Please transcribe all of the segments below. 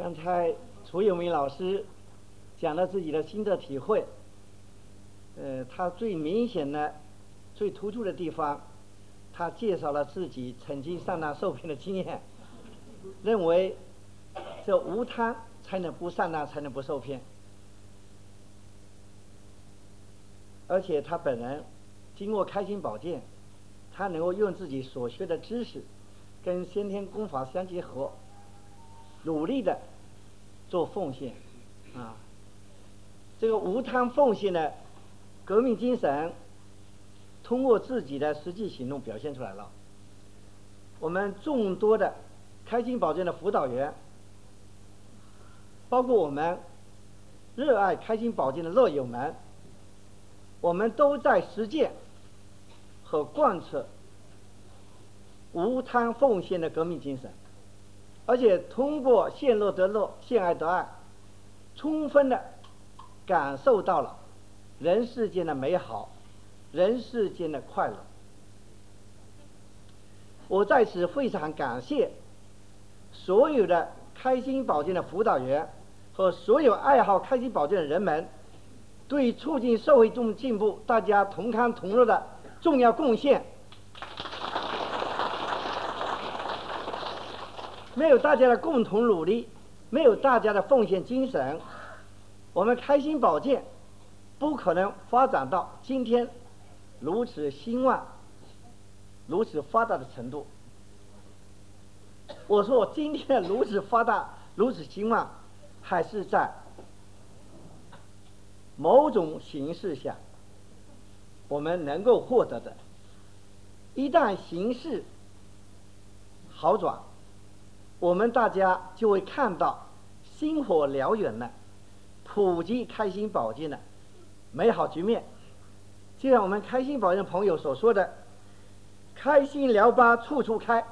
刚才楚有明老师讲了自己的心得体会，他最明显的、最突出的地方，他介绍了自己曾经上当受骗的经验，认为这无贪才能不上当，才能不受骗。而且他本人经过开心保健，他能够用自己所学的知识跟先天功法相结合，努力的做奉献啊。这个无贪奉献的革命精神通过自己的实际行动表现出来了。我们众多的开心保健的辅导员，包括我们热爱开心保健的乐友们，我们都在实践和贯彻无贪奉献的革命精神，而且通过献乐得乐，献爱得爱，充分的感受到了人世间的美好，人世间的快乐。我在此非常感谢所有的开心保健的辅导员和所有爱好开心保健的人们对促进社会中进步大家同康同乐的重要贡献。没有大家的共同努力，没有大家的奉献精神，我们开心保健不可能发展到今天如此兴旺、如此发达的程度。我说今天如此发达、如此兴旺，还是在某种形势下我们能够获得的。一旦形势好转，我们大家就会看到星火燎原的普及开心保健的美好局面。就像我们开心保健朋友所说的，开心疗吧处处开，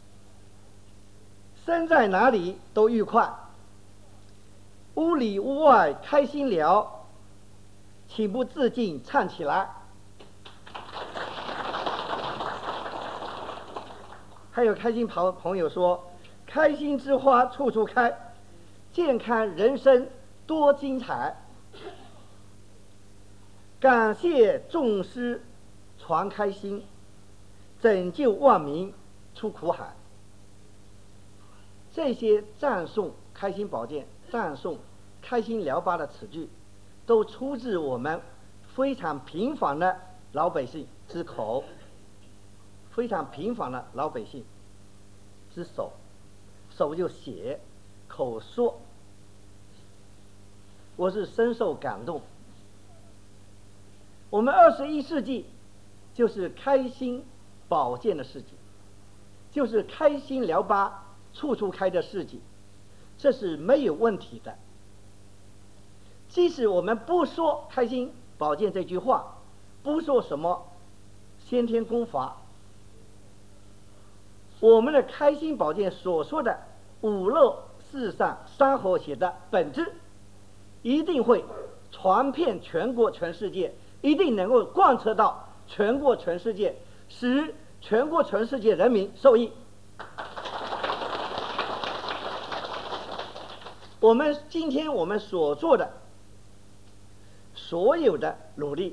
身在哪里都愉快，屋里屋外开心疗，情不自禁唱起来。还有开心朋友说，开心之花处处开，健康人生多精彩。感谢众师传开心，拯救万民出苦海。这些赞颂开心保健、赞颂开心疗吧的词句，都出自我们非常平凡的老百姓之口，非常平凡的老百姓之手，手就写，口说。我是深受感动。我们21世纪就是开心保健的世纪，就是开心疗吧处处开的世纪，这是没有问题的。即使我们不说开心保健这句话，不说什么先天功法，我们的开心保健所说的五乐四善三和谐的本质，一定会传遍全国全世界，一定能够贯彻到全国全世界，使全国全世界人民受益。今天我们所做的所有的努力，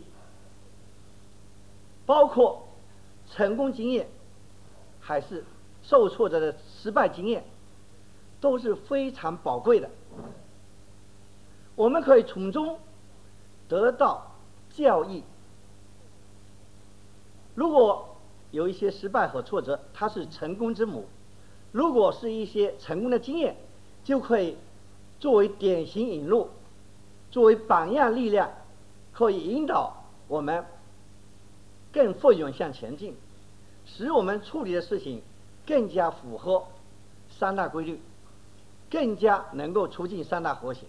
包括成功经验还是受挫折的失败经验，都是非常宝贵的。我们可以从中得到教益。如果有一些失败和挫折，它是成功之母；如果是一些成功的经验，就可以作为典型引路，作为榜样力量，可以引导我们更奋勇向前进，使我们处理的事情更加符合三大规律，更加能够促进三大和谐。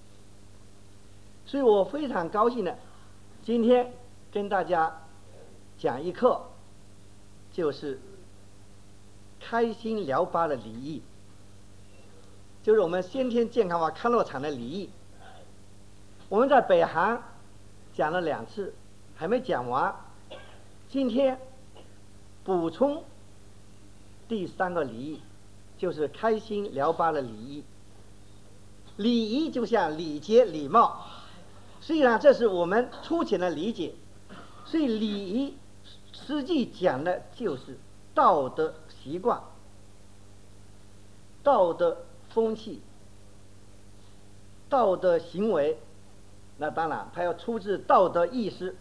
所以我非常高兴的今天跟大家讲一课，就是开心疗吧的礼仪，就是我们先天健康化康乐场的礼仪。我们在北韩讲了2次，还没讲完，今天补充第3个礼仪，就是开心疗吧的礼仪。 礼仪就像礼节、礼貌，实际上这是我们粗浅的理解。所以礼仪实际讲的就是道德习惯、道德风气、道德行为。那当然，它要出自道德意识。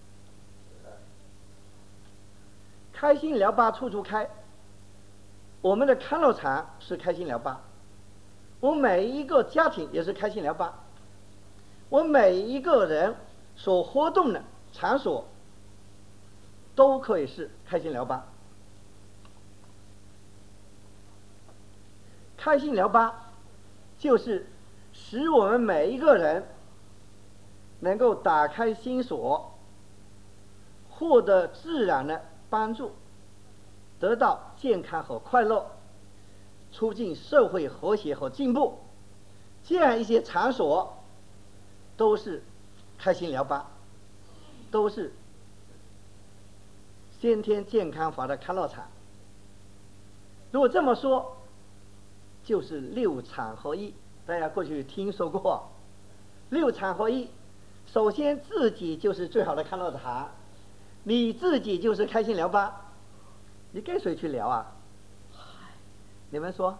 开心疗吧处处开，我们的康乐场是开心疗吧，我每一个家庭也是开心疗吧，我每一个人所活动的场所都可以是开心疗吧。开心疗吧就是使我们每一个人能够打开心锁，获得自然的帮助，得到健康和快乐，促进社会和谐和进步，这样一些场所都是开心疗吧，都是先天健康法的康乐场。如果这么说，就是六场合一。大家过去听说过六场合一，首先自己就是最好的康乐场，你自己就是开心疗吧，你跟谁去聊啊？你们说？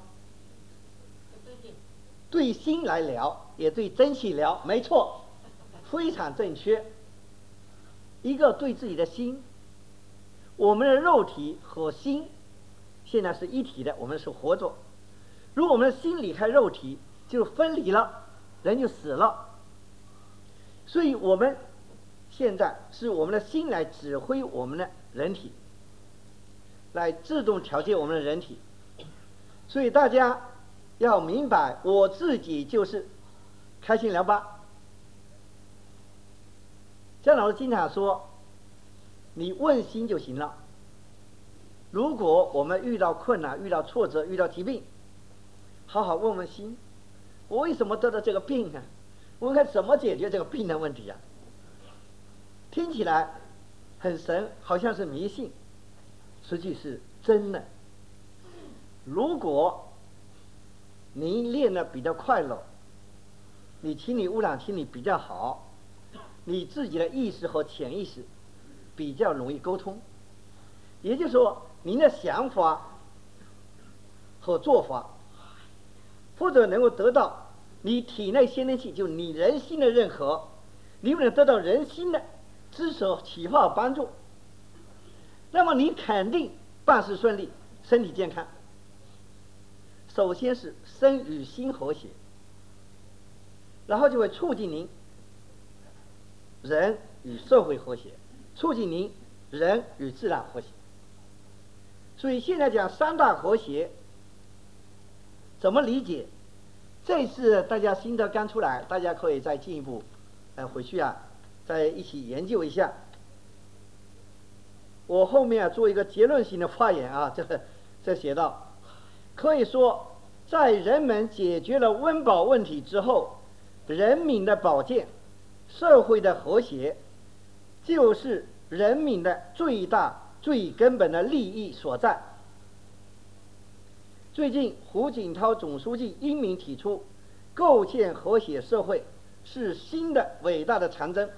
对心来聊，也对真气聊，没错，非常正确。一个对自己的心，我们的肉体和心现在是一体的，我们是活着。如果我们的心离开肉体，就分离了，人就死了。所以我们现在是我们的心来指挥我们的人体，来自动调节我们的人体。所以大家要明白，我自己就是开心疗吧。姜老师经常说，你问心就行了。如果我们遇到困难、遇到挫折、遇到疾病，好好问问心，我为什么得到这个病啊？我应该怎么解决这个病的问题啊？听起来很神，好像是迷信，实际是真的。如果你练得比较快乐，你心理污染心理比较好，你自己的意识和潜意识比较容易沟通，也就是说，您的想法和做法，或者能够得到你体内先天气，就你人心的认可，你能得到人心的支持和启发和帮助，那么你肯定办事顺利，身体健康。首先是身与心和谐，然后就会促进您人与社会和谐，促进您人与自然和谐。所以现在讲三大和谐怎么理解？这次大家心得刚出来，大家可以再进一步回去再一起研究一下。我后面做一个结论性的发言这写道，可以说在人们解决了温饱问题之后，人民的保健、社会的和谐，就是人民的最大最根本的利益所在。最近胡锦涛总书记英明提出，构建和谐社会是新的伟大的长征。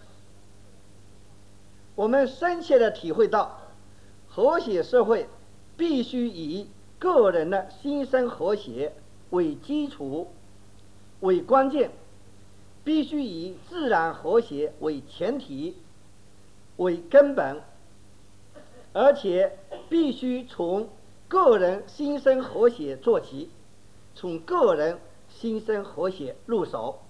我们深切地体会到，和谐社会必须以个人的心身和谐为基础、为关键，必须以自然和谐为前提、为根本，而且必须从个人心身和谐做起，从个人心身和谐入手。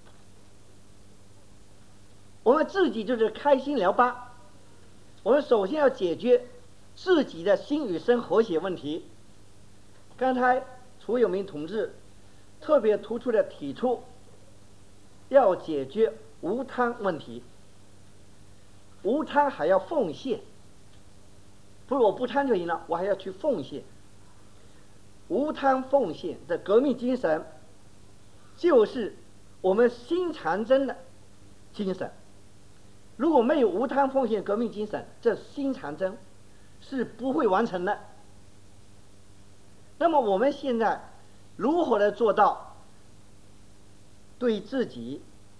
我们自己就是开心疗吧，我们首先要解决自己的心与身和谐问题。刚才楚有明同志特别突出的提出，要解决无贪问题，无贪还要奉献，不是我不贪就行了，我还要去奉献。无贪奉献的革命精神，就是我们新长征的精神。如果没有无贪奉献革命精神，这新长征是不会完成的。那么我们现在如何来做到对自己，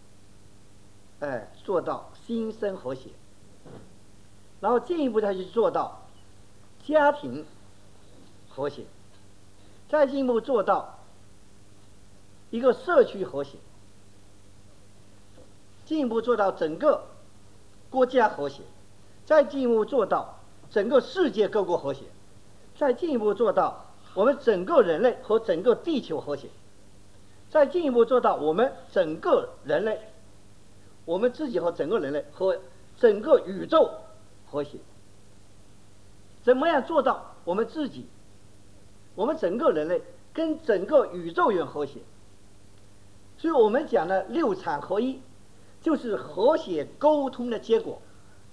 做到心身和谐，然后进一步再去做到家庭和谐，再进一步做到一个社区和谐，进一步做到整个国家和谐，再进一步做到整个世界各国和谐，再进一步做到我们整个人类和整个地球和谐，再进一步做到我们整个人类，我们自己和整个人类和整个宇宙和谐。怎么样做到我们自己、我们整个人类跟整个宇宙人和谐？所以我们讲的六场合一，就是和谐沟通的结果。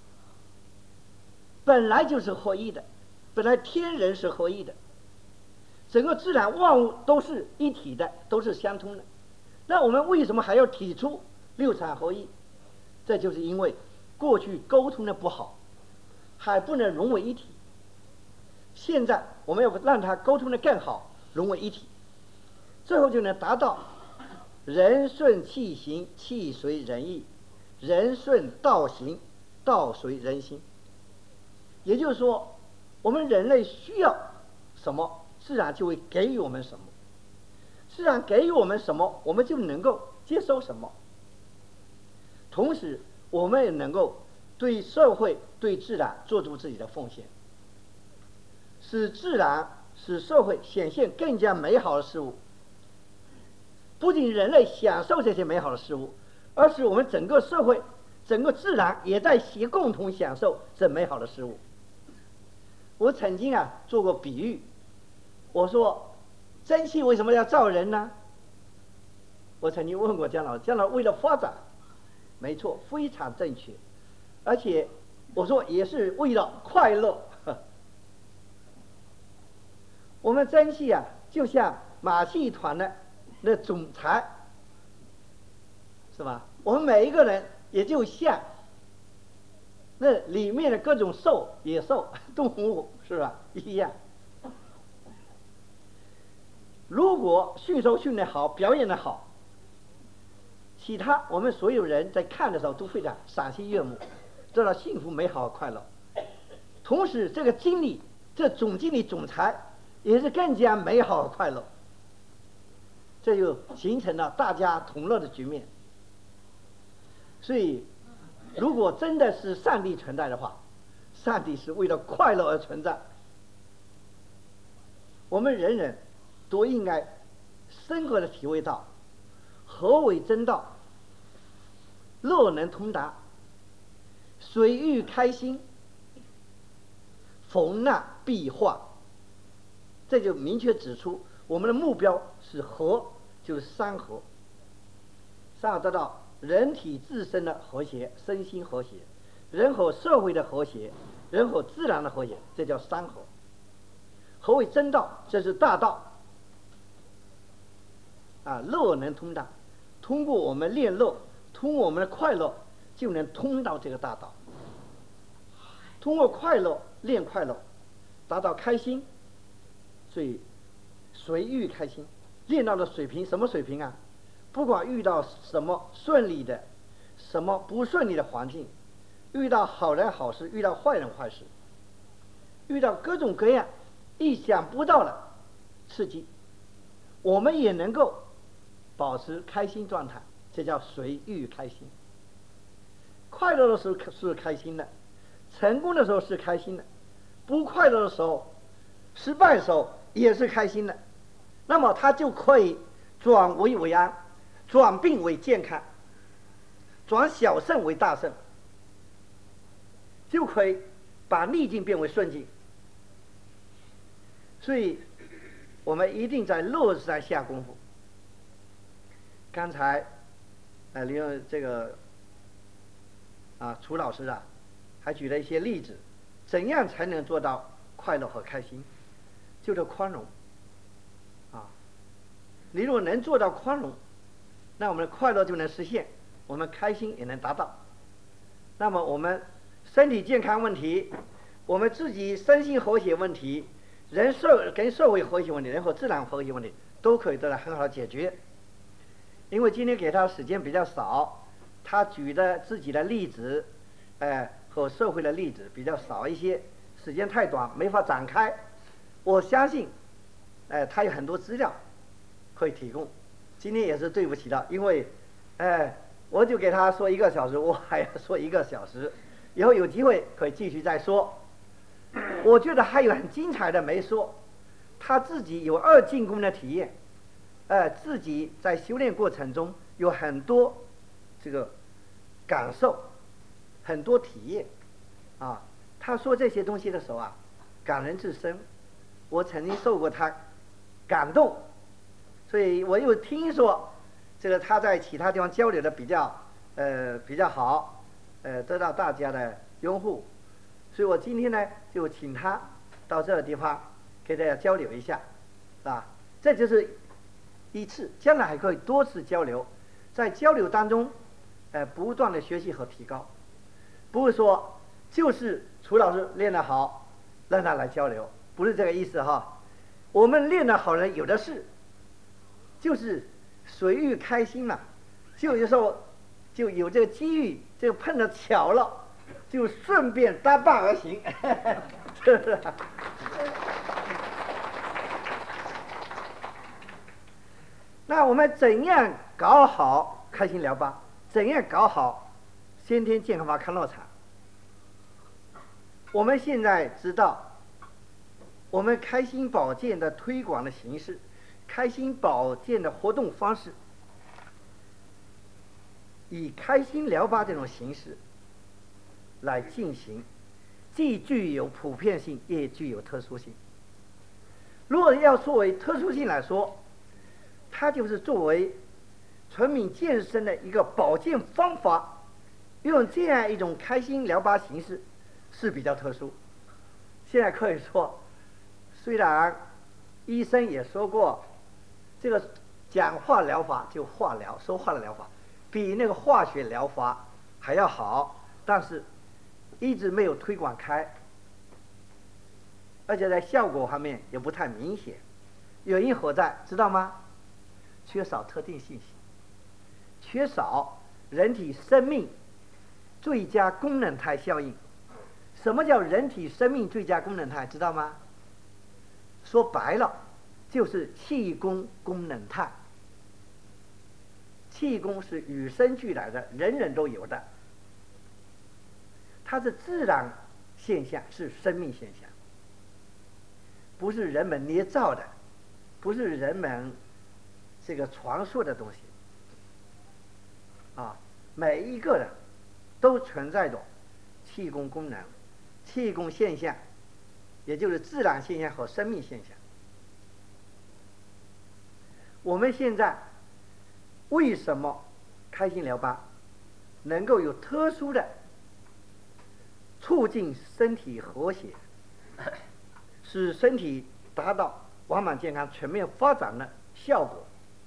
本来就是合一的，本来天人是合一的，整个自然万物都是一体的，都是相通的。那我们为什么还要提出六场合一？这就是因为过去沟通的不好，还不能融为一体。现在我们要让它沟通的更好，融为一体，最后就能达到人顺气行，气随人意；人顺道行，道随人心。也就是说，我们人类需要什么，自然就会给予我们什么；自然给予我们什么，我们就能够接收什么。同时，我们也能够对社会、对自然做出自己的奉献，使自然、使社会显现更加美好的事物。不仅人类享受这些美好的事物，而是我们整个社会、整个自然也在共同享受这美好的事物。我曾经做过比喻，我说蒸汽为什么要造人呢？我曾经问过姜老师，姜老师为了发展，没错，非常正确，而且我说也是为了快乐。我们蒸汽就像马戏团的那总裁，是吧？我们每一个人也就像那里面的各种野兽、动物，是吧？一样。如果驯兽训得好，表演得好，其他我们所有人在看的时候都非常赏心悦目，得到幸福、美好、快乐。同时，这个经理、这总经理、总裁也是更加美好和快乐，这就形成了大家同乐的局面。所以，如果真的是上帝存在的话，上帝是为了快乐而存在。我们人人都应该深刻的体会到何为真道，乐能通达，谁欲开心，逢难必化。这就明确指出我们的目标是和，就是三和。要得到人体自身的和谐，身心和谐，人和社会的和谐，人和自然的和谐，这叫三和。何为真道？这是大道乐能通达，通过我们练乐，通过我们的快乐，就能通到这个大道。通过快乐练快乐，达到开心。所以随遇开心，练到的水平什么水平啊？不管遇到什么顺利的，什么不顺利的环境，遇到好人好事，遇到坏人坏事，遇到各种各样意想不到的刺激，我们也能够保持开心状态，这叫随遇开心。快乐的时候是开心的，成功的时候是开心的，不快乐的时候、失败的时候也是开心的。那么他就可以转危为安，转病为健康，转小胜为大胜，就可以把逆境变为顺境。所以我们一定在乐上下功夫。刚才利用这个楚老师还举了一些例子，怎样才能做到快乐和开心？就是宽容你如果能做到宽容，那我们的快乐就能实现，我们开心也能达到。那么我们身体健康问题，我们自己身心和谐问题，跟社会和谐问题，人和自然和谐问题，都可以得到很好的解决。 因为今天给他时间比较少，他举的自己的例子，和社会的例子比较少一些，时间太短，没法展开。我相信，他有很多资料可以提供。今天也是对不起了，因为，我就给他说1个小时，我还要说1个小时，以后有机会可以继续再说。我觉得还有很精彩的没说，他自己有2进宫的体验，自己在修炼过程中有很多这个感受，很多体验，啊，他说这些东西的时候啊，感人至深。我曾经受过他感动，所以我又听说这个他在其他地方交流的比较好，得到大家的拥护，所以我今天呢就请他到这个地方给大家交流一下，是吧？这就是1次，将来还可以多次交流，在交流当中，不断的学习和提高，不是说就是楚老师练得好，让他来交流，不是这个意思哈。我们练得好人有的是，就是随遇开心嘛，就有时候就有这个机遇，这个碰得巧了，就顺便搭伴而行，是不是？那我们怎样搞好开心疗吧？怎样搞好先天健康法康乐场？我们现在知道，我们开心保健的推广的形式，开心保健的活动方式，以开心疗吧这种形式来进行，既具有普遍性，也具有特殊性。如果要作为特殊性来说，它就是作为全民健身的一个保健方法，用这样一种开心疗吧形式是比较特殊。现在可以说，虽然医生也说过，这个讲话疗法就化疗，说话的疗法比那个化学疗法还要好，但是一直没有推广开，而且在效果方面也不太明显。原因何在？知道吗？缺少特定信息，缺少人体生命最佳功能态效应。什么叫人体生命最佳功能态？知道吗？说白了，就是气功功能态。气功是与生俱来的，人人都有的，它是自然现象，是生命现象，不是人们捏造的，不是人们这个传说的东西啊。每一个人都存在着气功功能、气功现象，也就是自然现象和生命现象。我们现在为什么开心疗吧能够有特殊的促进身体和谐，使身体达到完满健康全面发展的效果？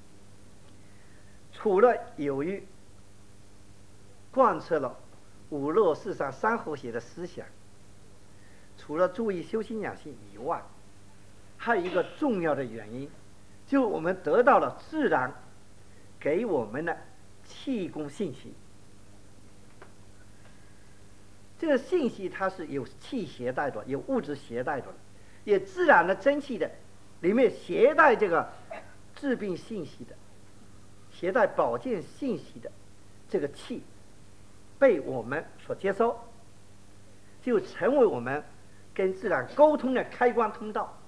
除了由于贯彻了5乐4善3和谐的思想，除了注意修心养性以外，还有一个重要的原因，就是我们得到了自然给我们的气功信息。这个信息它是有气携带的，有物质携带的，也自然的真气的，里面携带这个治病信息的，携带保健信息的这个气被我们所接收，就成为我们跟自然沟通的开关通道。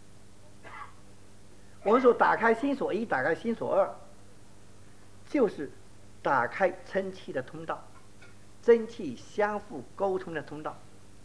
我们说打开心锁1，打开心锁2，就是打开真气的通道，真气相互沟通的通道。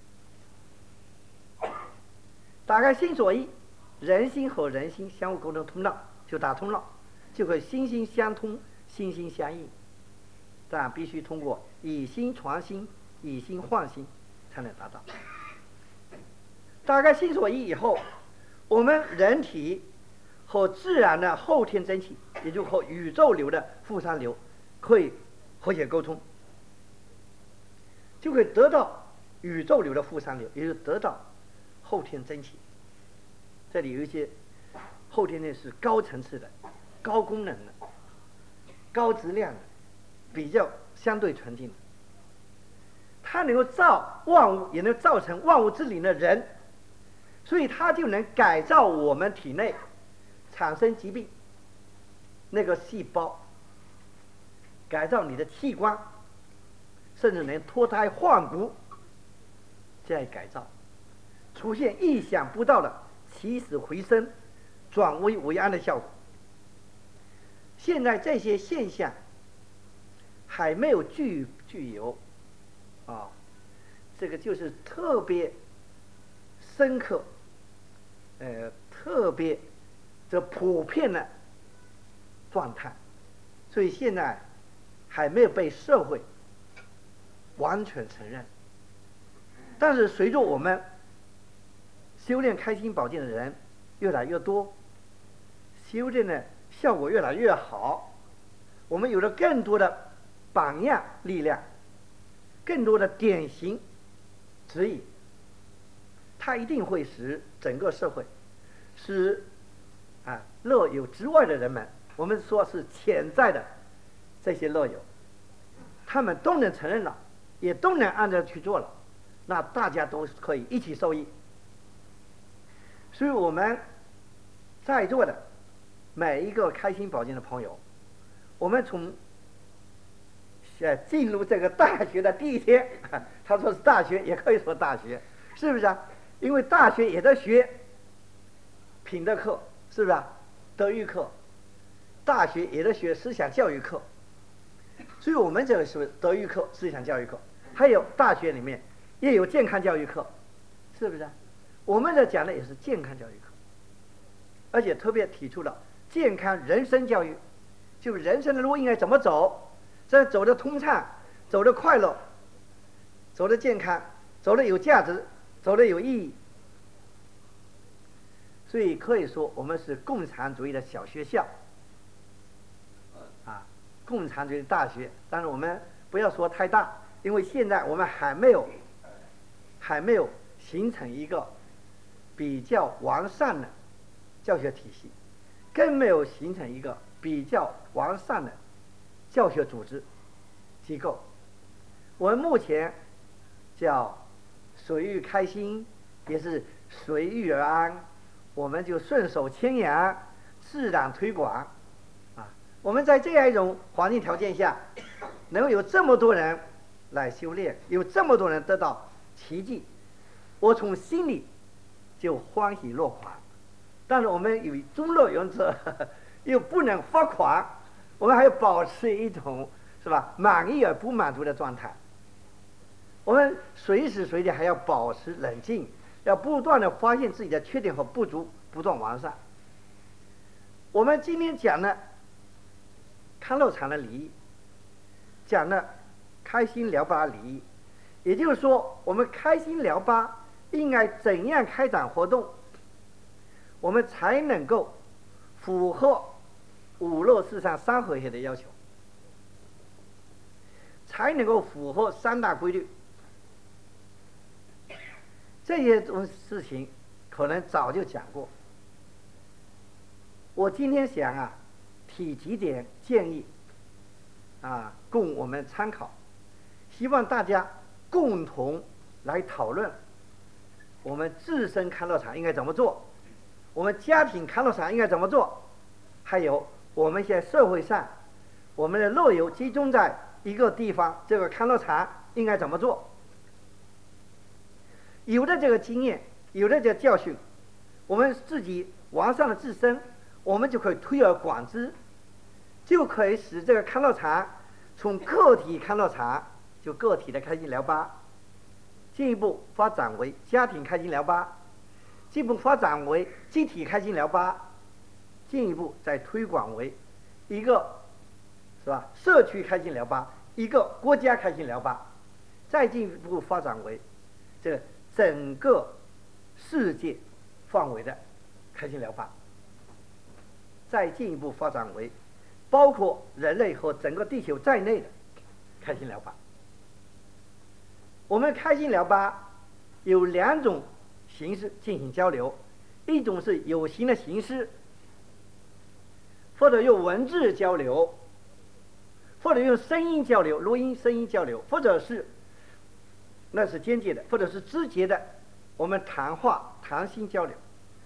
打开心锁1，人心和人心相互沟通通道就打通了，就会心心相通，心心相印。但必须通过以心传心，以心换心才能达到。打开心锁1以后，我们人体和自然的后天真气，也就和宇宙流的负三流可以和谐沟通，就会得到宇宙流的负三流，也就得到后天真气。这里有一些后天呢是高层次的、高功能的， 高质量的、比较相对纯净的。它能够造万物，也能造成万物之灵的人，所以它就能改造我们体内产生疾病那个细胞，改造你的器官，甚至能脱胎换骨，这样改造，出现意想不到的起死回生、转危为安的效果。现在这些现象还没有具有这个就是特别深刻，特别普遍的状态，所以现在还没有被社会完全承认。但是随着我们修炼开心宝剑的人越来越多，修炼的效果越来越好，我们有了更多的榜样力量，更多的典型指引，它一定会使整个社会，使乐友之外的人们，我们说是潜在的这些乐友，他们都能承认了，也都能按照去做了，那大家都可以一起受益。所以我们在座的每一个开心宝剑的朋友，我们从进入这个大学的第一天，他说是大学，也可以说大学，是不是啊？因为大学也在学品德课，是不是啊？德育课，大学也在学思想教育课，所以我们这个是德育课、思想教育课，还有大学里面也有健康教育课，是不是啊？我们这讲的也是健康教育课，而且特别提出了健康人生教育，就人生的路应该怎么走，这走得通畅，走得快乐，走得健康，走得有价值，走得有意义。所以可以说我们是共产主义的小学校共产主义的大学，但是我们不要说太大，因为现在我们还没有形成一个比较完善的教学体系，更没有形成一个比较完善的教学组织机构。我们目前叫随遇开心，也是随遇而安，我们就顺手牵羊，自然推广我们在这样一种环境条件下，能够有这么多人来修炼，有这么多人得到奇迹，我从心里就欢喜若狂。但是我们有中乐原则，又不能发狂，我们还要保持一种是吧满意而不满足的状态。我们随时随地还要保持冷静，要不断的发现自己的缺点和不足，不断完善。我们今天讲的康乐场的礼仪，讲的开心聊吧礼仪，也就是说我们开心聊吧应该怎样开展活动，我们才能够符合五乐四善三和谐的要求，才能够符合三大规律。这些种事情可能早就讲过，我今天想提几点建议供我们参考，希望大家共同来讨论我们自身康乐场应该怎么做，我们家庭康乐场应该怎么做，还有我们现在社会上我们的乐友集中在一个地方，这个康乐场应该怎么做。有了这个经验，有了这个教训，我们自己完善了自身，我们就可以推而广之，就可以使这个康乐场从个体康乐场，就个体的开心聊吧，进一步发展为家庭开心聊吧，进一步发展为集体开心聊吧，进一步再推广为一个是吧社区开心聊吧，一个国家开心聊吧，再进一步发展为这个整个世界范围的开心疗法，再进一步发展为包括人类和整个地球在内的开心疗法。我们开心疗法有两种形式进行交流，一种是有形的形式，或者用文字交流， 或者用声音交流，录音声音交流，或者是那是间接的，或者是直接的，我们谈话谈心交流，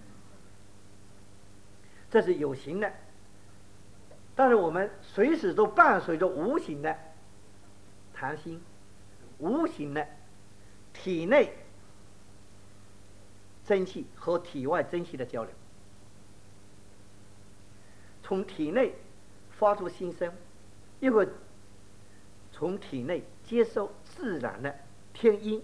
这是有形的。但是我们随时都伴随着无形的谈心，无形的体内真气和体外真气的交流，从体内发出心声，一会儿从体内接受自然的天音。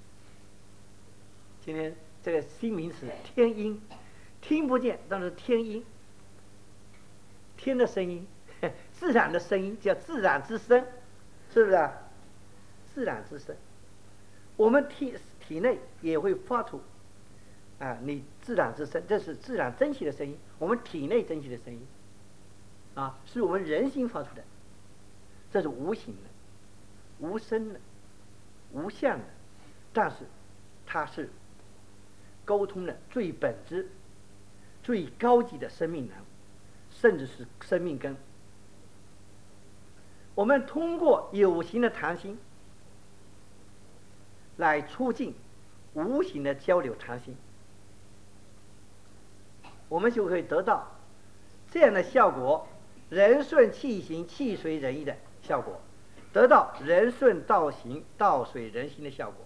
今天这个新名词天音，听不见，但是天音，天的声音，自然的声音叫自然之声，是不是啊？自然之声，我们体内也会发出你自然之声，这是自然真气的声音，我们体内真气的声音是我们人心发出的，这是无形的、无声的、无相的，但是它是沟通的最本质、最高级的生命能，甚至是生命根。我们通过有形的谈心来促进无形的交流谈心，我们就可以得到这样的效果，人顺气行，气随人意的效果，得到人顺道行，道随人心的效果。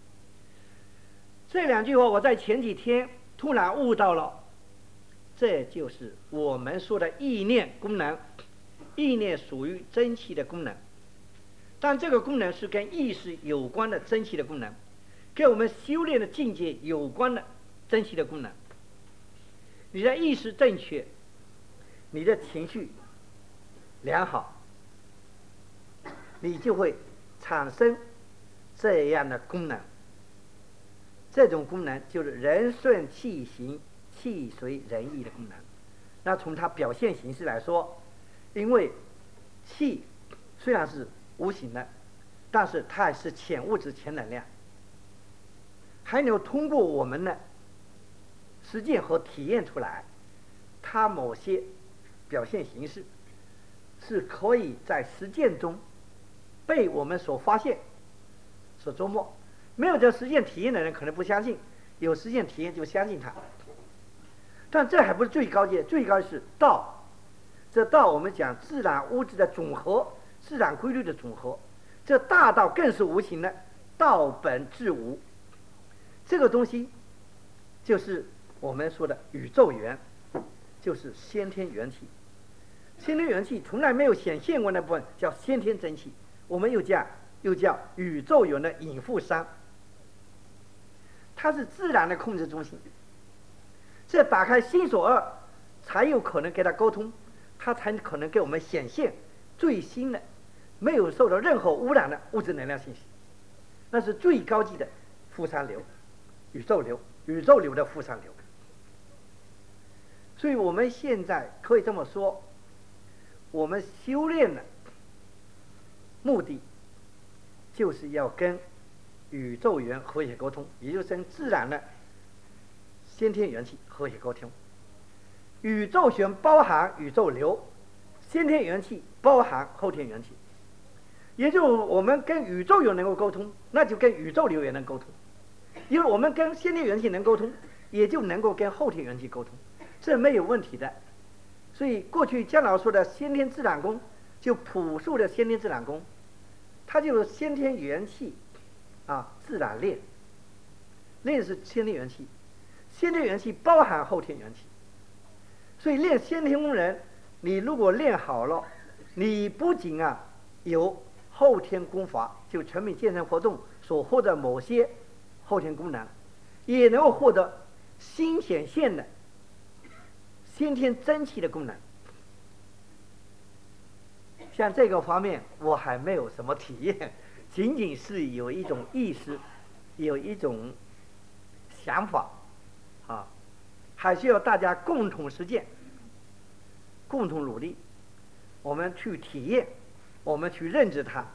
这两句话我在前几天突然悟到了，这就是我们说的意念功能。意念属于真气的功能，但这个功能是跟意识有关的真气的功能，跟我们修炼的境界有关的真气的功能。你的意识正确，你的情绪良好，你就会产生这样的功能。这种功能就是人顺气行，气随人意的功能。那从它表现形式来说，因为气虽然是无形的，但是它也是潜物质、潜能量，还能通过我们的实践和体验出来，它某些表现形式是可以在实践中被我们所发现、所琢磨。没有这实践体验的人可能不相信，有实践体验就相信它。但这还不是最高阶，最高是道。这道我们讲自然物质的总和，自然规律的总和。这大道更是无形的，道本质无。这个东西就是我们说的宇宙元，就是先天元气。先天元气从来没有显现过那部分叫先天真气，我们又叫宇宙元的隐负三。它是自然的控制中心。这打开心所二，才有可能跟它沟通。它才可能给我们显现最新的、没有受到任何污染的物质能量信息，那是最高级的负三流、宇宙流的负三流。所以我们现在可以这么说，我们修炼的目的就是要跟宇宙元和谐沟通，也就是跟自然的先天元气和谐沟通。宇宙元包含宇宙流，先天元气包含后天元气，也就是我们跟宇宙元能够沟通，那就跟宇宙流也能沟通，因为我们跟先天元气能沟通，也就能够跟后天元气沟通，这没有问题的。所以过去姜老说的先天自然功，就朴素的先天自然功，它就是先天元气自然练，练是先天元气，先天元气包含后天元气。所以练先天功能，你如果练好了，你不仅有后天功法，就全民健身活动所获得某些后天功能，也能够获得新显现的先天真气的功能。像这个方面我还没有什么体验，仅仅是有一种意识，有一种想法还需要大家共同实践，共同努力，我们去体验，我们去认知它。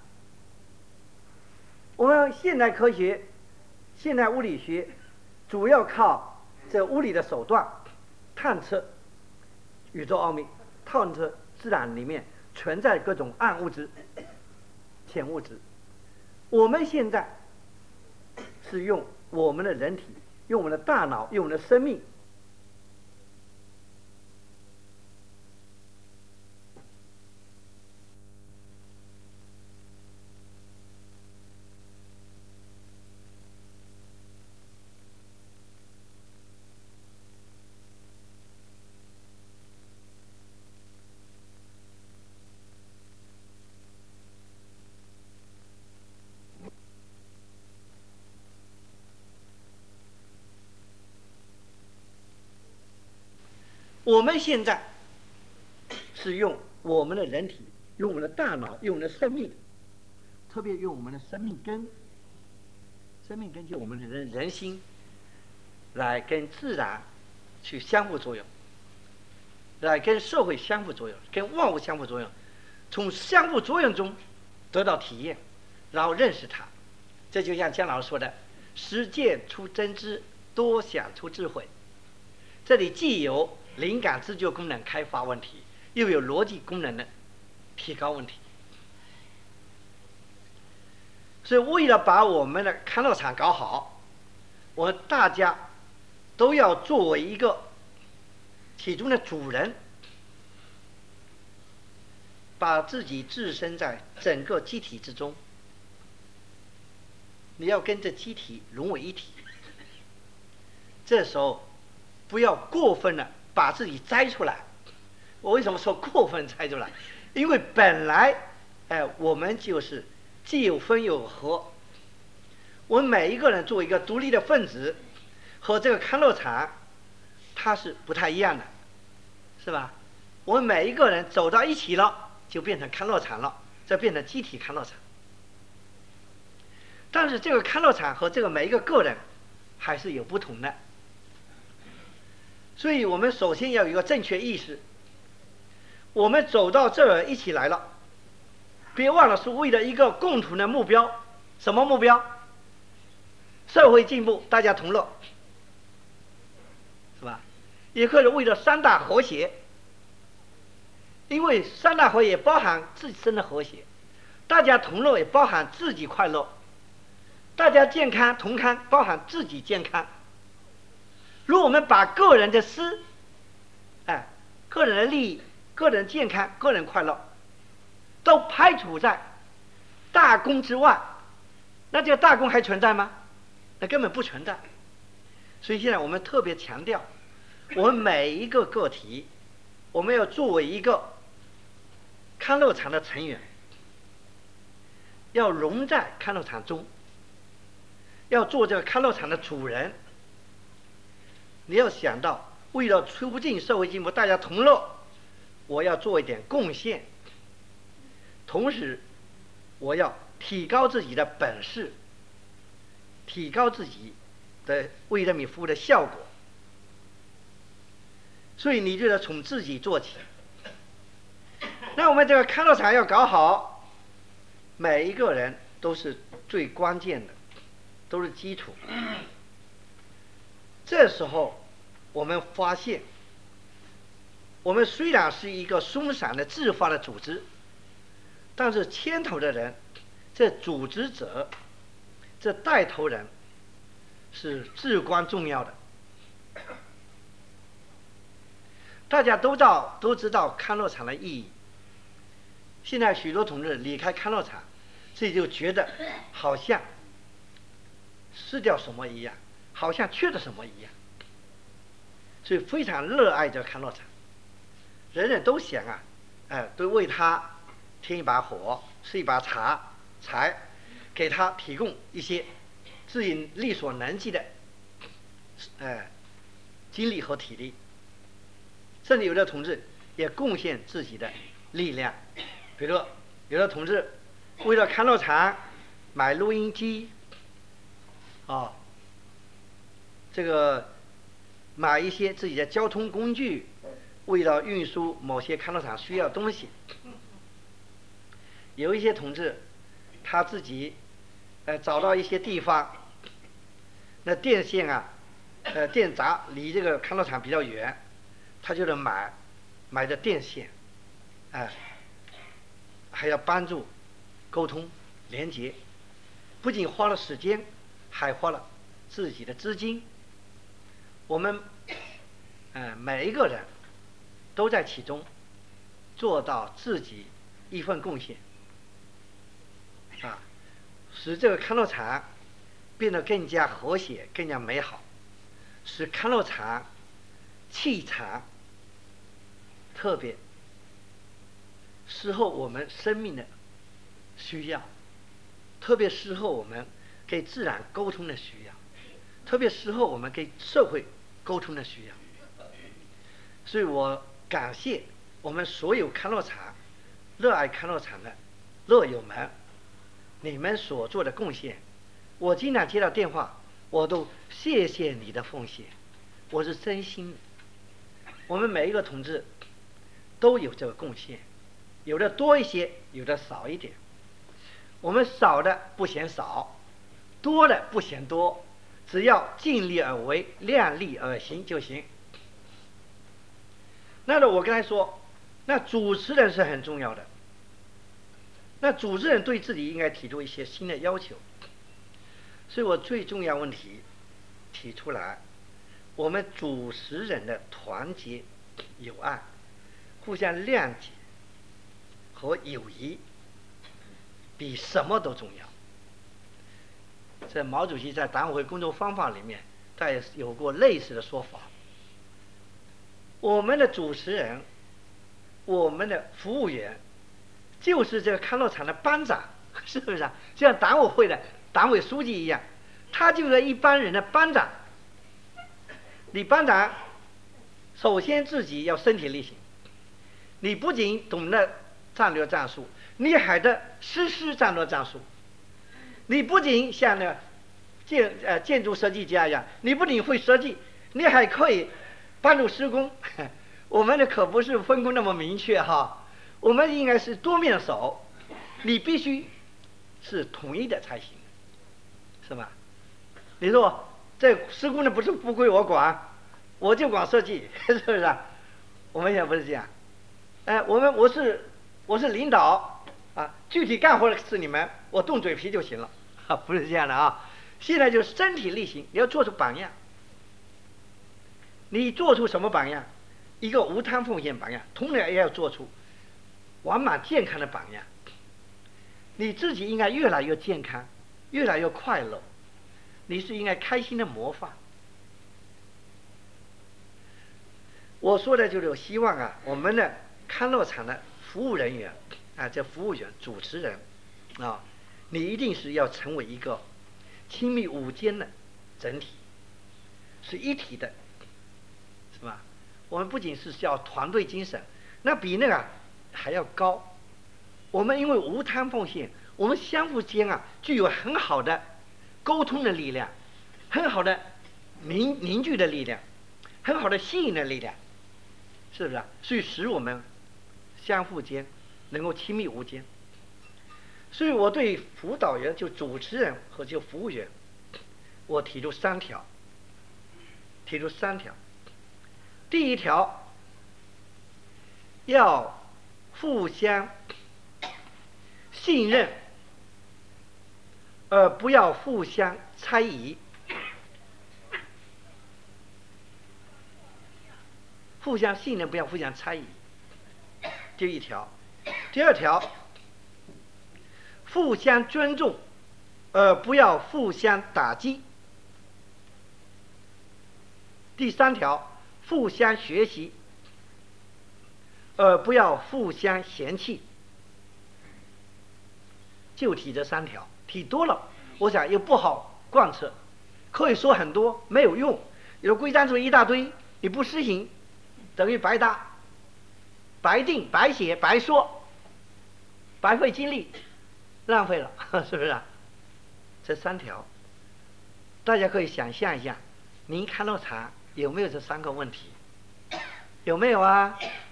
我们现代科学、现代物理学主要靠这物理的手段探测宇宙奥秘，探测自然里面存在各种暗物质、潜物质。我们现在是用我们的人体，用我们的大脑，用我们的生命，我们现在是用我们的人体，用我们的大脑，用我们的生命，特别用我们的生命根，生命根就我们的人心，来跟自然去相互作用，来跟社会相互作用，跟万物相互作用，从相互作用中得到体验，然后认识它。这就像姜老师说的，实践出真知，多想出智慧。这里既有灵感自救功能开发问题，又有逻辑功能的提高问题。所以为了把我们的康乐场搞好，我们大家都要作为一个其中的主人，把自己置身在整个机体之中，你要跟这机体融为一体。这时候不要过分的把自己摘出来。我为什么说过分摘出来？因为本来我们就是既有分有合，我们每一个人作为一个独立的分子，和这个康乐场它是不太一样的，是吧？我们每一个人走到一起了，就变成康乐场了，这变成集体康乐场。但是这个康乐场和这个每一个个人还是有不同的，所以我们首先要有一个正确意识。我们走到这儿一起来了，别忘了是为了一个共同的目标。什么目标？社会进步，大家同乐，是吧？也可以为了三大和谐，因为三大和谐包含自身的和谐，大家同乐也包含自己快乐，大家健康同康包含自己健康。如果我们把个人的私，个人的利益、个人健康、个人快乐都排除在大公之外，那这个大公还存在吗？那根本不存在。所以现在我们特别强调，我们每一个个体，我们要作为一个康乐场的成员，要融在康乐场中，要做这个康乐场的主人。你要想到，为了促进社会进步，大家同乐，我要做一点贡献，同时我要提高自己的本事，提高自己的为人民服务的效果。所以你就得从自己做起。那我们这个康乐场要搞好，每一个人都是最关键的，都是基础。这时候我们发现，我们虽然是一个松散的自发的组织，但是牵头的人，这组织者，这带头人是至关重要的。大家都知道康乐场的意义。现在许多同志离开康乐场，自己就觉得好像失掉什么一样，好像缺了什么一样，所以非常热爱这康乐场。人人都想都为他添一把火，是一把柴，给他提供一些自己力所能及的精力和体力，甚至有的同志也贡献自己的力量。比如有的同志为了康乐场买录音机，这个买一些自己的交通工具，为了运输某些康乐场需要的东西。有一些同志他自己找到一些地方，那电线电闸离这个康乐场比较远，他就能买的电线， 还要帮助沟通连结，不仅花了时间，还花了自己的资金。我们每一个人都在其中做到自己一份贡献使这个康乐场变得更加和谐，更加美好，使康乐场气场特别适合我们生命的需要，特别适合我们跟自然沟通的需要，特别适合我们跟社会沟通的需要。所以我感谢我们所有康乐场、热爱康乐场的乐友们，你们所做的贡献。我经常接到电话，我都谢谢你的奉献，我是真心的。我们每一个同志都有这个贡献，有的多一些，有的少一点。我们少的不嫌少，多的不嫌多，只要尽力而为，量力而行就行。那我刚才说，那主持人是很重要的。那主持人对自己应该提出一些新的要求，所以我最重要问题提出来，我们主持人的团结友爱、互相谅解和友谊比什么都重要。这毛主席在党委工作方法里面他也有过类似的说法。我们的主持人，我们的服务员就是这个康乐场的班长，是不是啊？像党委会的党委书记一样，他就是一般人的班长。你班长首先自己要身体力行，你不仅懂得战略战术，你还得实施战略战术。你不仅像那建筑设计家一样，你不仅会设计，你还可以帮助施工。我们的可不是分工那么明确哈，我们应该是多面手，你必须是统一的才行，是吧？你说这施工的不归我管，我就管设计，是不是啊？我们也不是这样。我是领导啊，具体干活的是你们，我动嘴皮就行了啊，不是这样的啊。现在就是身体力行，你要做出榜样。你做出什么榜样？一个无贪奉献榜样，同样也要做出完满健康的榜样。你自己应该越来越健康，越来越快乐，你是应该开心的模范。我说的就是希望啊，我们的康乐场的服务人员啊，这服务员、主持人啊，你一定是要成为一个亲密无间的整体，是一体的，是吧？我们不仅是叫团队精神，那比那个还要高。我们因为无贪奉献，我们相互间啊具有很好的沟通的力量，很好的凝聚的力量，很好的吸引的力量，是不是啊？所以使我们相互间能够亲密无间。所以我对辅导员就主持人和就服务员，我提出三条。第一条，要互相信任，而不要互相猜疑。互相信任，不要互相猜疑。第一条。第二条，互相尊重，而不要互相打击。第三条，互相学习，而不要互相嫌弃。就提这三条，提多了，我想又不好贯彻，可以说很多没有用，有规章制一大堆，你不实行，等于白搭、白定、白写、白说，白费精力，浪费了，是不是啊？这三条，大家可以想象一下，您康乐场有没有这三个问题？有没有啊？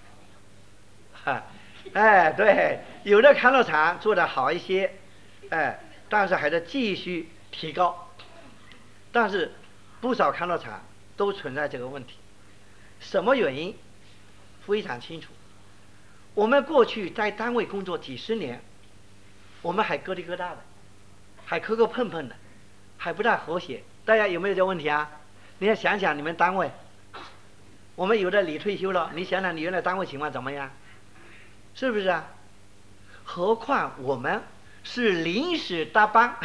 对，有的康乐场做得好一些，但是还得继续提高。但是不少康乐场都存在这个问题，什么原因？非常清楚。 我们过去在单位工作几十年，我们还疙里疙瘩的，还磕磕碰碰的，还不大和谐。大家有没有这问题啊？你要想想你们单位，我们有的你退休了，你想想你原来单位情况怎么样？是不是啊？何况我们是临时搭班，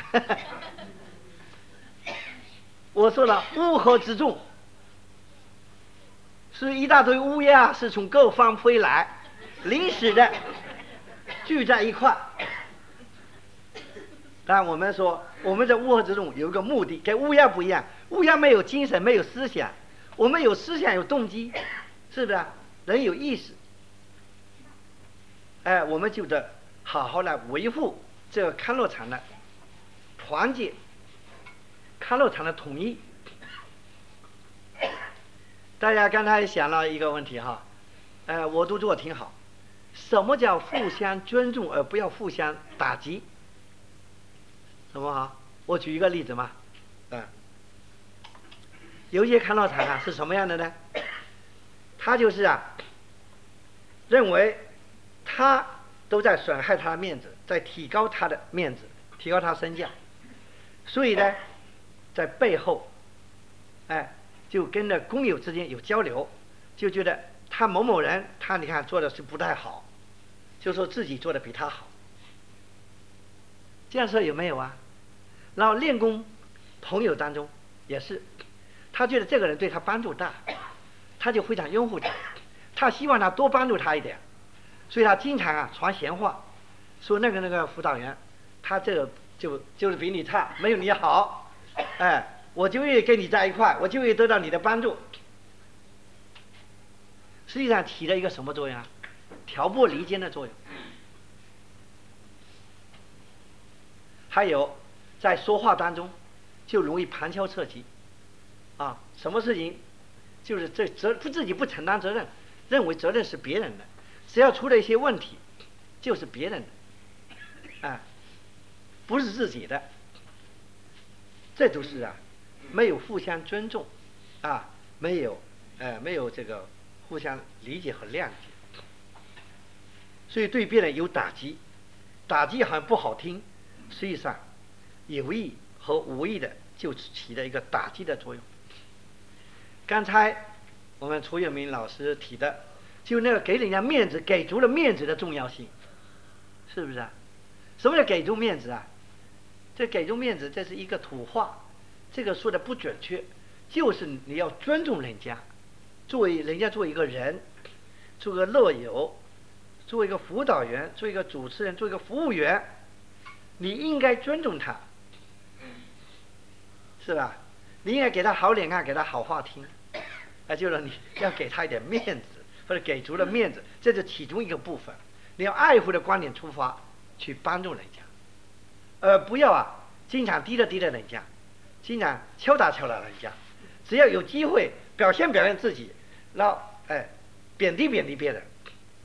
我说了乌合之众，是一大堆乌鸦是从各方飞来，临时的聚在一块。但我们说我们的乌合之众有一个目的，跟乌鸦不一样，乌鸦没有精神没有思想，我们有思想有动机，是不是啊？人有意识，我们就得好好的维护这个康乐场的团结，康乐场的统一。大家刚才想了一个问题哈，我都做得挺好。什么叫互相尊重而不要互相打击？什么哈？我举一个例子嘛，有一些康乐场啊是什么样的呢？他就是认为他都在损害他的面子，在提高他的面子，提高他身价，所以呢，在背后，就跟着工友之间有交流，就觉得他某某人他你看做的是不太好，就说自己做的比他好，这样说有没有啊？然后练功朋友当中也是，他觉得这个人对他帮助大，他就非常拥护他，他希望他多帮助他一点，所以他经常传闲话，说那个辅导员，他这个就是比你差，没有你好，我就愿意跟你在一块，我就愿意得到你的帮助。实际上起了一个什么作用啊？挑拨离间的作用。还有在说话当中就容易旁敲侧击，什么事情就是自己不承担责任，认为责任是别人的，只要出了一些问题就是别人的，不是自己的，这都是没有互相尊重，没有这个互相理解和谅解，所以对别人有打击，打击好像不好听，实际上有意和无意的就起了一个打击的作用。刚才我们楚永明老师提的，就那个给人家面子，给足了面子的重要性，是不是啊？什么叫给足面子啊？这给足面子，这是一个土话，这个说的不准确，就是你要尊重人家，作为人家做一个人，做个乐友，做一个辅导员，做一个主持人，做一个服务员，你应该尊重他，是吧？你应该给他好脸看，给他好话听，就是你要给他一点面子，或者给足了面子，这是其中一个部分。你要爱护的观点出发去帮助人家，不要经常低着人家，经常敲打人家，只要有机会表现自己，然后贬低别人，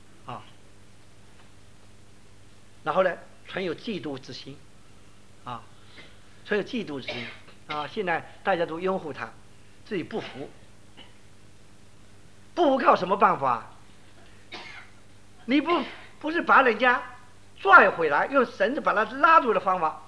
然后呢存有嫉妒之心，存有嫉妒之心，现在大家都拥护他，自己不服靠什么办法？你不是把人家拽回来，用绳子把他拉住的方法，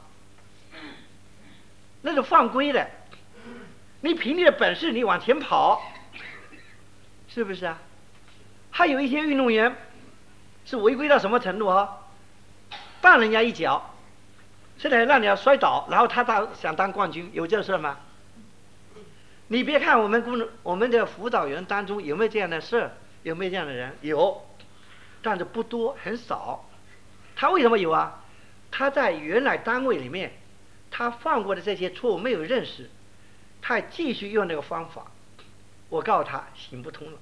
那是犯规的。你凭你的本事你往前跑，是不是啊？还有一些运动员是违规到什么程度绊人家一脚，现在让人家摔倒，然后他想当冠军，有这事吗？你别看我们的辅导员当中有没有这样的事，有没有这样的人？有，但是不多，很少。他为什么有啊？他在原来单位里面，他犯过的这些错误没有认识，他还继续用那个方法，我告诉他行不通了，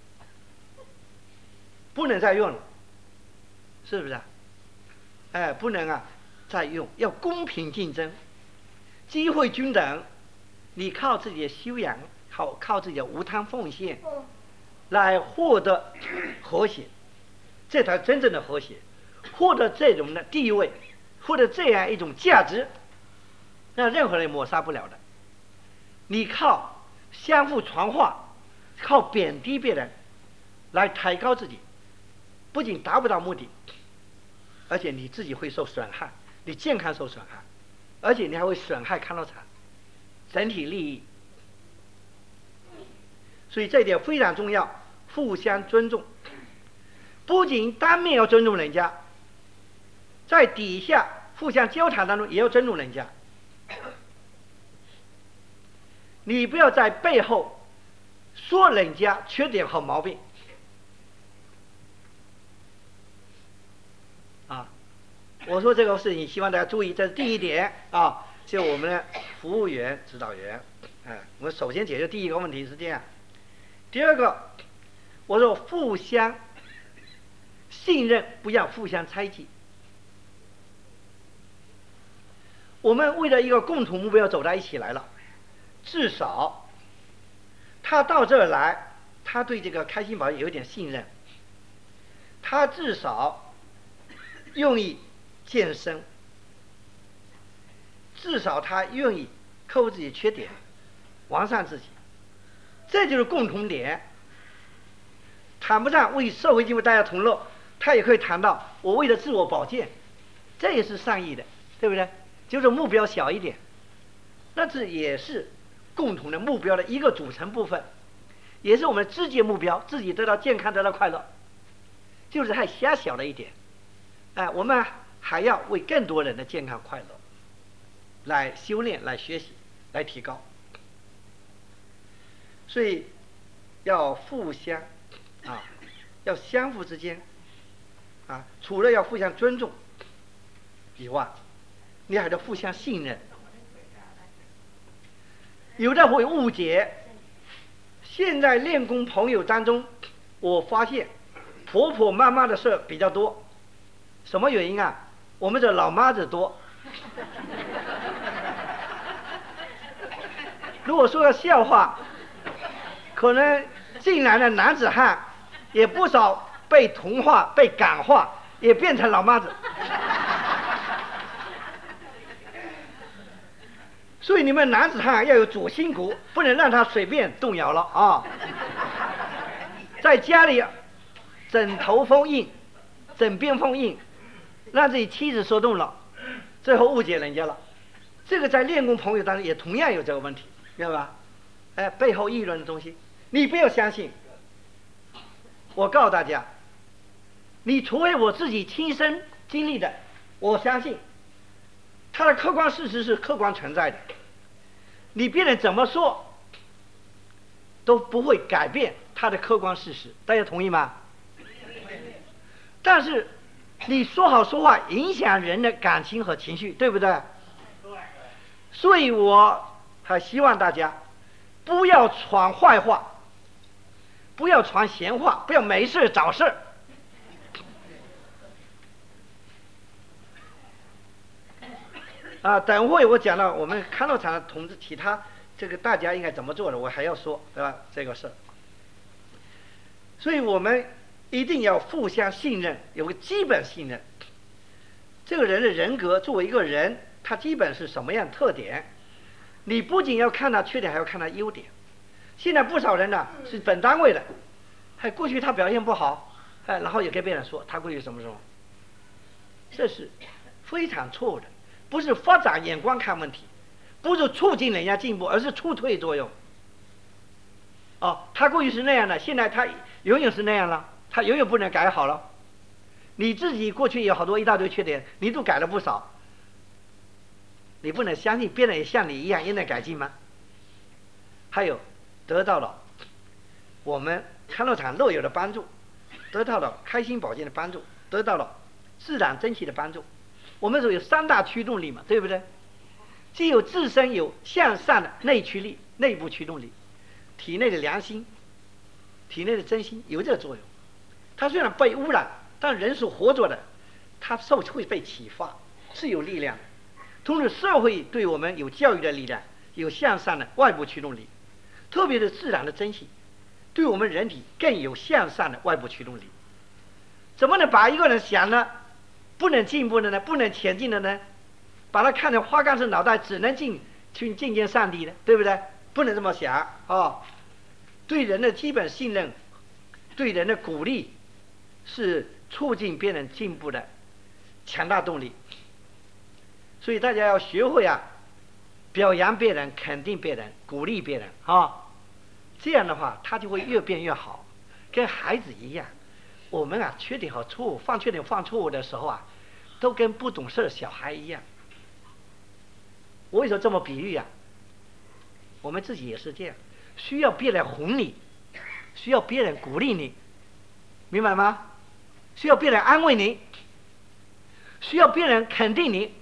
不能再用了，是不是不能再用，要公平竞争，机会均等。你靠自己的修养，靠自己的无贪奉献来获得和谐，这才真正的和谐，获得这种的地位，获得这样一种价值，让任何人抹杀不了的。你靠相互传话，靠贬低别人来抬高自己， 不仅达不到目的，而且你自己会受损害，你健康受损害，而且你还会损害康乐场整体利益。所以这一点非常重要，互相尊重。不仅当面要尊重人家，在底下互相交谈当中也要尊重人家。你不要在背后说人家缺点和毛病啊！我说这个事情，希望大家注意，这是第一点啊。就我们的服务员、指导员，我们首先解决第一个问题是这样。第二个，我说互相信任，不要互相猜忌。我们为了一个共同目标走在一起来了，至少他到这儿来，他对这个开心宝有一点信任，他至少愿意健身，至少他愿意克服自己的缺点，完善自己，这就是共同点。谈不上为社会进步大家同乐，他也可以谈到我为了自我保健，这也是善意的，对不对？就是目标小一点，那这也是共同的目标的一个组成部分，也是我们直接目标，自己得到健康，得到快乐，就是太狭小了一点。我们还要为更多人的健康快乐来修炼、来学习、来提高。所以要互相要相互之间除了要互相尊重以外，你还得互相信任。有的会误解，现在练功朋友当中，我发现婆婆妈妈的事比较多。什么原因啊？我们这老妈子多。如果说个笑话，可能进来的男子汉也不少被同化、被感化，也变成老妈子。所以你们男子汉要有主心骨，不能让他随便动摇了啊！在家里枕头封印、枕边封印，让自己妻子说动了，最后误解人家了。这个在练功朋友当中也同样有这个问题，明白吧？背后议论的东西，你不要相信。我告诉大家，你除非我自己亲身经历的，我相信它的客观事实是客观存在的，你别人怎么说都不会改变它的客观事实，大家同意吗？但是你说好说话影响人的感情和情绪，对不对？所以我还希望大家不要传坏话，不要传闲话，不要没事找事儿。等会我讲到我们康乐场的同志其他这个大家应该怎么做的，我还要说，对吧？这个事。所以我们一定要互相信任，有个基本信任。这个人的人格，作为一个人，他基本是什么样的特点？你不仅要看他缺点，还要看他优点。现在不少人呢是本单位的，过去他表现不好，然后也跟别人说他过去什么什么，这是非常错误的。不是发展眼光看问题，不是促进人家进步，而是促退作用。他过去是那样的，现在他永远是那样了，他永远不能改好了。你自己过去有好多一大堆缺点，你都改了不少，你不能相信别人也像你一样也能改进吗？还有得到了我们康乐场乐友的帮助，得到了开心保健的帮助，得到了自然珍惜的帮助。我们说有三大驱动力嘛，对不对？既有自身有向上的内驱力、内部驱动力，体内的良心、体内的真心有这个作用。它虽然被污染，但人是活着的，它会被启发，是有力量的。同时，社会对我们有教育的力量，有向上的外部驱动力，特别是自然的珍惜，对我们人体更有向上的外部驱动力。怎么能把一个人想呢？不能进步的呢，不能前进的呢，把它看成花岗石脑袋，只能去觐见上帝的，对不对？不能这么想对人的基本信任，对人的鼓励，是促进别人进步的强大动力。所以大家要学会表扬别人、肯定别人、鼓励别人这样的话他就会越变越好。跟孩子一样，我们缺点和错误、犯缺点、犯错误的时候都跟不懂事的小孩一样。我为什么这么比喻我们自己也是这样，需要别人哄你，需要别人鼓励你，明白吗？需要别人安慰你，需要别人肯定你。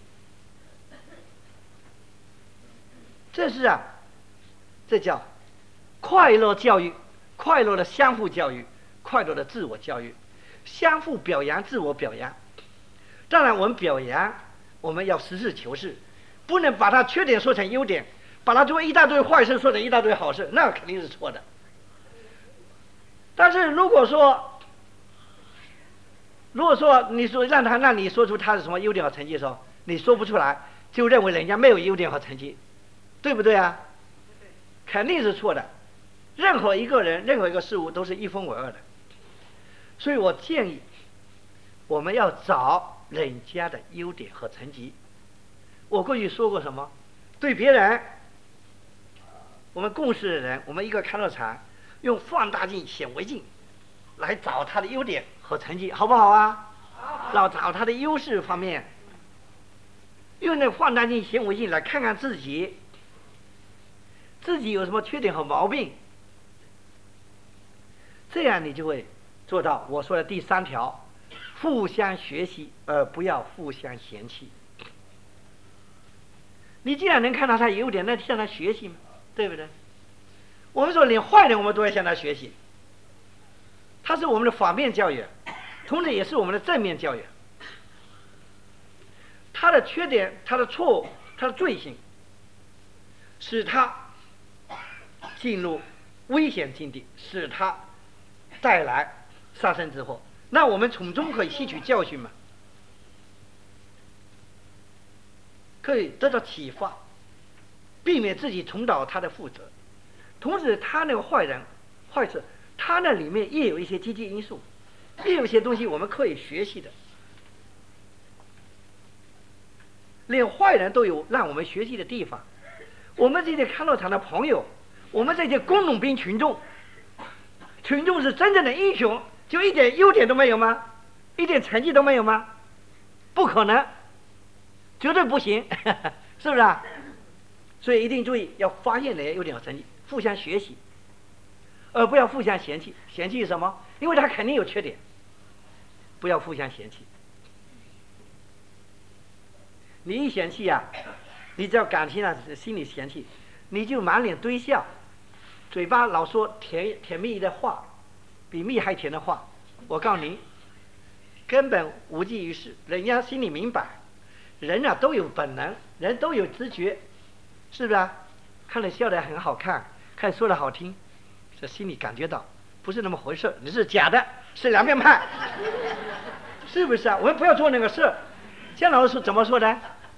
这是这叫快乐教育，快乐的相互教育，快乐的自我教育，相互表扬，自我表扬。当然我们表扬，我们要实事求是，不能把他缺点说成优点，把他做一大堆坏事说成一大堆好事，那肯定是错的。但是如果说你说让你说出他的什么优点和成绩的时候，你说不出来，就认为人家没有优点和成绩，对不对肯定是错的。任何一个人、任何一个事物都是一分为二的。所以我建议我们要找人家的优点和成绩。我过去说过什么？对别人，我们共事的人，我们一个看到场，用放大镜、显微镜来找他的优点和成绩，好不好好。找他的优势方面，用那放大镜、显微镜来看看自己有什么缺点和毛病，这样你就会做到我说的第3条，互相学习而不要互相嫌弃。你既然能看到他优点，那向他学习嘛，对不对？我们说连坏人我们都要向他学习，他是我们的反面教育，同时也是我们的正面教育。他的缺点、他的错误、他的罪行，使他进入危险境地，使他带来杀身之祸。那我们从中可以吸取教训嘛，可以得到启发，避免自己重蹈他的覆辙。同时他那个坏事，他那里面也有一些积极因素，也有一些东西我们可以学习的。连坏人都有让我们学习的地方。我们这些康乐场的朋友，我们这些工农兵群众是真正的英雄，就一点优点都没有吗？一点成绩都没有吗？不可能，绝对不行是不是所以一定注意，要发现人家优点和成绩，互相学习，而不要互相嫌弃。嫌弃是什么？因为他肯定有缺点，不要互相嫌弃。你一嫌弃你只要感情心里嫌弃，你就满脸堆笑，嘴巴老说甜蜜的话，比蜜还甜的话，我告诉你，根本无济于事。人家心里明白，人都有本能，人都有直觉，是不是看了笑得很好看，看说得好听，这心里感觉到不是那么回事，你是假的，是两面派，是不是我们不要做那个事。姜老师说怎么说的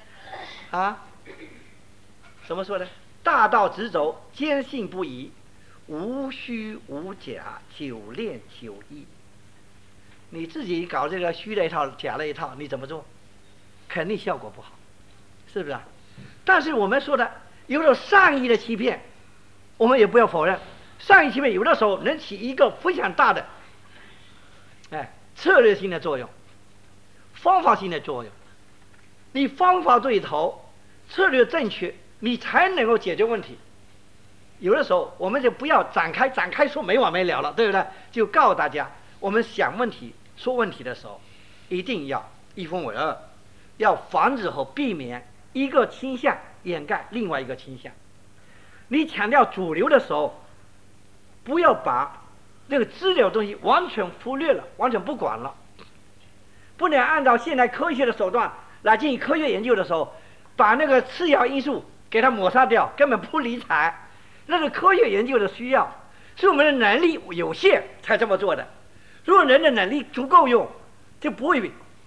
怎么说的？大道直走，坚信不疑，无虚无假，久练久益。你自己搞这个虚的一套、假的一套，你怎么做？肯定效果不好，是不是但是我们说的有了善意的欺骗，我们也不要否认，善意欺骗有的时候能起一个非常大的策略性的作用，方法性的作用。你方法对头，策略正确，你才能够解决问题。有的时候我们就不要展开说没完没了了，对不对？就告诉大家，我们想问题、说问题的时候，一定要一分为二，要防止和避免一个倾向掩盖另外一个倾向。你强调主流的时候，不要把那个资料东西完全忽略了，完全不管了。不能按照现代科学的手段来进行科学研究的时候，把那个次要因素给它抹杀掉，根本不理睬。那是科学研究的需要，是我们的能力有限才这么做的。如果人的能力足够用，就不会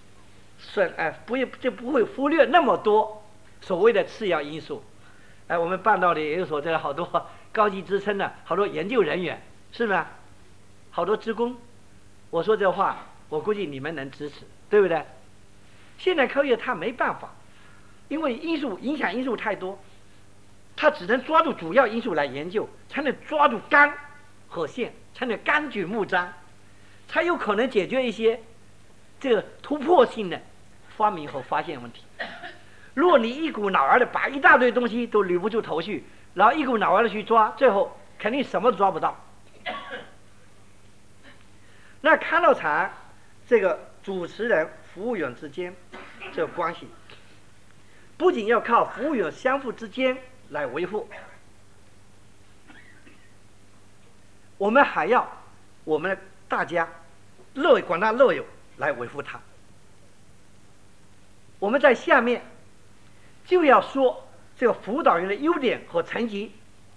不会忽略那么多所谓的次要因素。我们办道的研究所这有好多高级职称的好多研究人员，是不是好多职工。我说这话我估计你们能支持，对不对？现代科学它没办法，因为影响因素太多，它只能抓住主要因素来研究，才能抓住纲和线，才能纲举目张，才有可能解决一些这个突破性的发明和发现问题。如果你一股脑儿的把一大堆东西都捋不出头绪，然后一股脑儿的去抓，最后肯定什么都抓不到。那康乐场这个主持人、服务员之间这个关系，不仅要靠服务员相互之间来维护，我们还要我们大家广大乐友来维护它。我们在下面就要说这个辅导员的优点和成绩，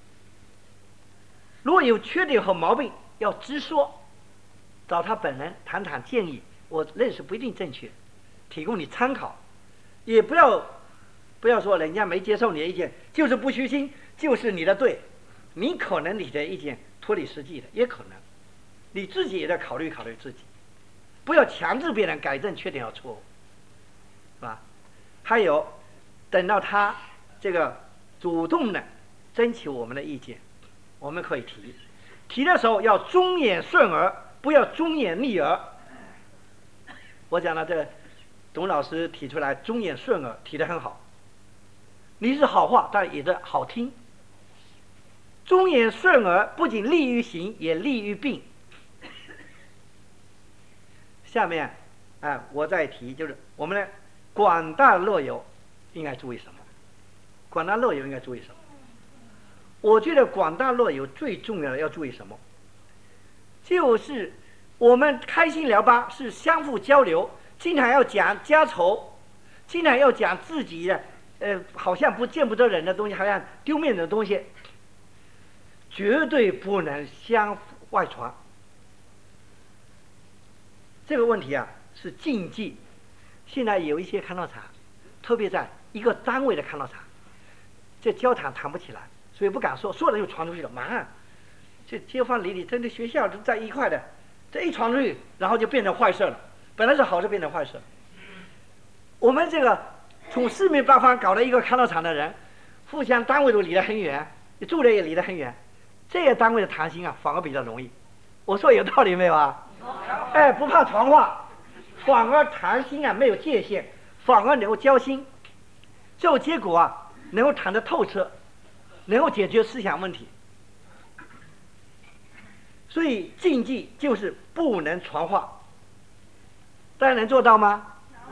如果有缺点和毛病，要直说，找他本人谈谈建议。我认识不一定正确，提供你参考，也不要说人家没接受你的意见就是不虚心，就是你的对，你可能你的意见脱离实际的，也可能你自己也得考虑考虑自己，不要强制别人改正缺点和错误，是吧？还有，等到他这个主动的征求我们的意见，我们可以提的时候要忠言顺耳，不要忠言逆耳。我讲了，这个董老师提出来忠言顺耳，提得很好。你是好话，但也得好听。忠言顺耳不仅利于行，也利于病。下面我再提，就是我们的广大乐友应该注意什么？广大乐友应该注意什么？我觉得广大乐友最重要的要注意什么？就是我们开心聊吧是相互交流，经常要讲家仇，经常要讲自己的好像见不得人的东西，好像丢面子的东西，绝对不能相外传。这个问题是禁忌。现在有一些康乐场，特别在一个单位的康乐场，这交谈谈不起来，所以不敢说，说了就传出去了，马上这街坊邻里真的学校都在一块的，这一传出去，然后就变成坏事了，本来是好事变成坏事。我们这个从四面八方搞了一个康乐场的人，互相单位都离得很远，住的也离得很远，这些单位的谈心反而比较容易。我说有道理没有啊？不怕传话，反而谈心没有界限，反而能够交心，最后结果能够谈得透彻，能够解决思想问题。所以禁忌就是不能传话，大家能做到吗？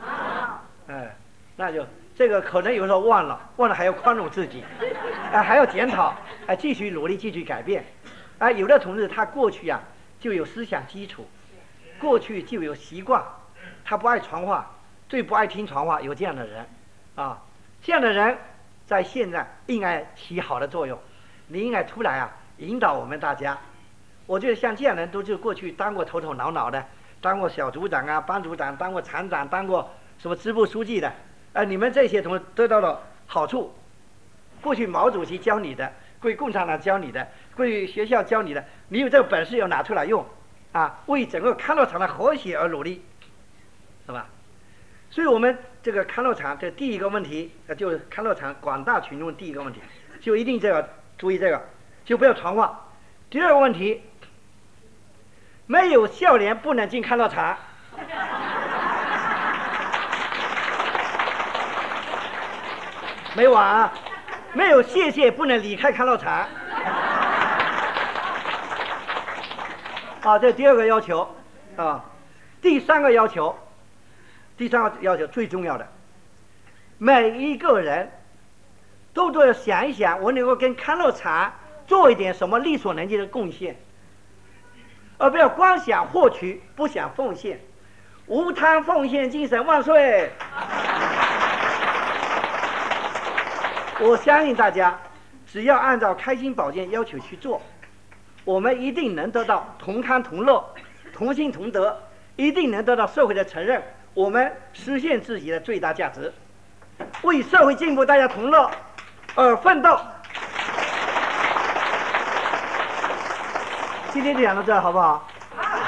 那就这个可能有时候忘了还要宽容自己，还要检讨，继续努力，继续改变。有的同志他过去就有思想基础，过去就有习惯，他不爱传话，最不爱听传话，有这样的人这样的人在现在应该起好的作用，你应该出来引导我们大家。我觉得像这样的人都是过去当过头头脑脑的，当过小组长班组长，当过厂长，当过什么支部书记的，你们这些同志得到了好处。过去毛主席教你的，过去共产党教你的，过去学校教你的，你有这个本事要拿出来用为整个康乐场的和谐而努力，是吧？所以我们这个康乐场的第一个问题，就是康乐场广大群众第一个问题，就一定注意这个，就不要传话。第二个问题，没有笑脸不能进康乐场。没完没有谢谢不能离开康乐场。这第二个要求第三个要求最重要的，每一个人都要想一想，我能够跟康乐场做一点什么力所能及的贡献，而不要光想获取，不想奉献。无贪奉献精神万岁！我相信大家只要按照开心保健要求去做，我们一定能得到同康同乐、同心同德，一定能得到社会的承认，我们实现自己的最大价值，为社会进步大家同乐而奋斗。今天就讲到这儿，好不好？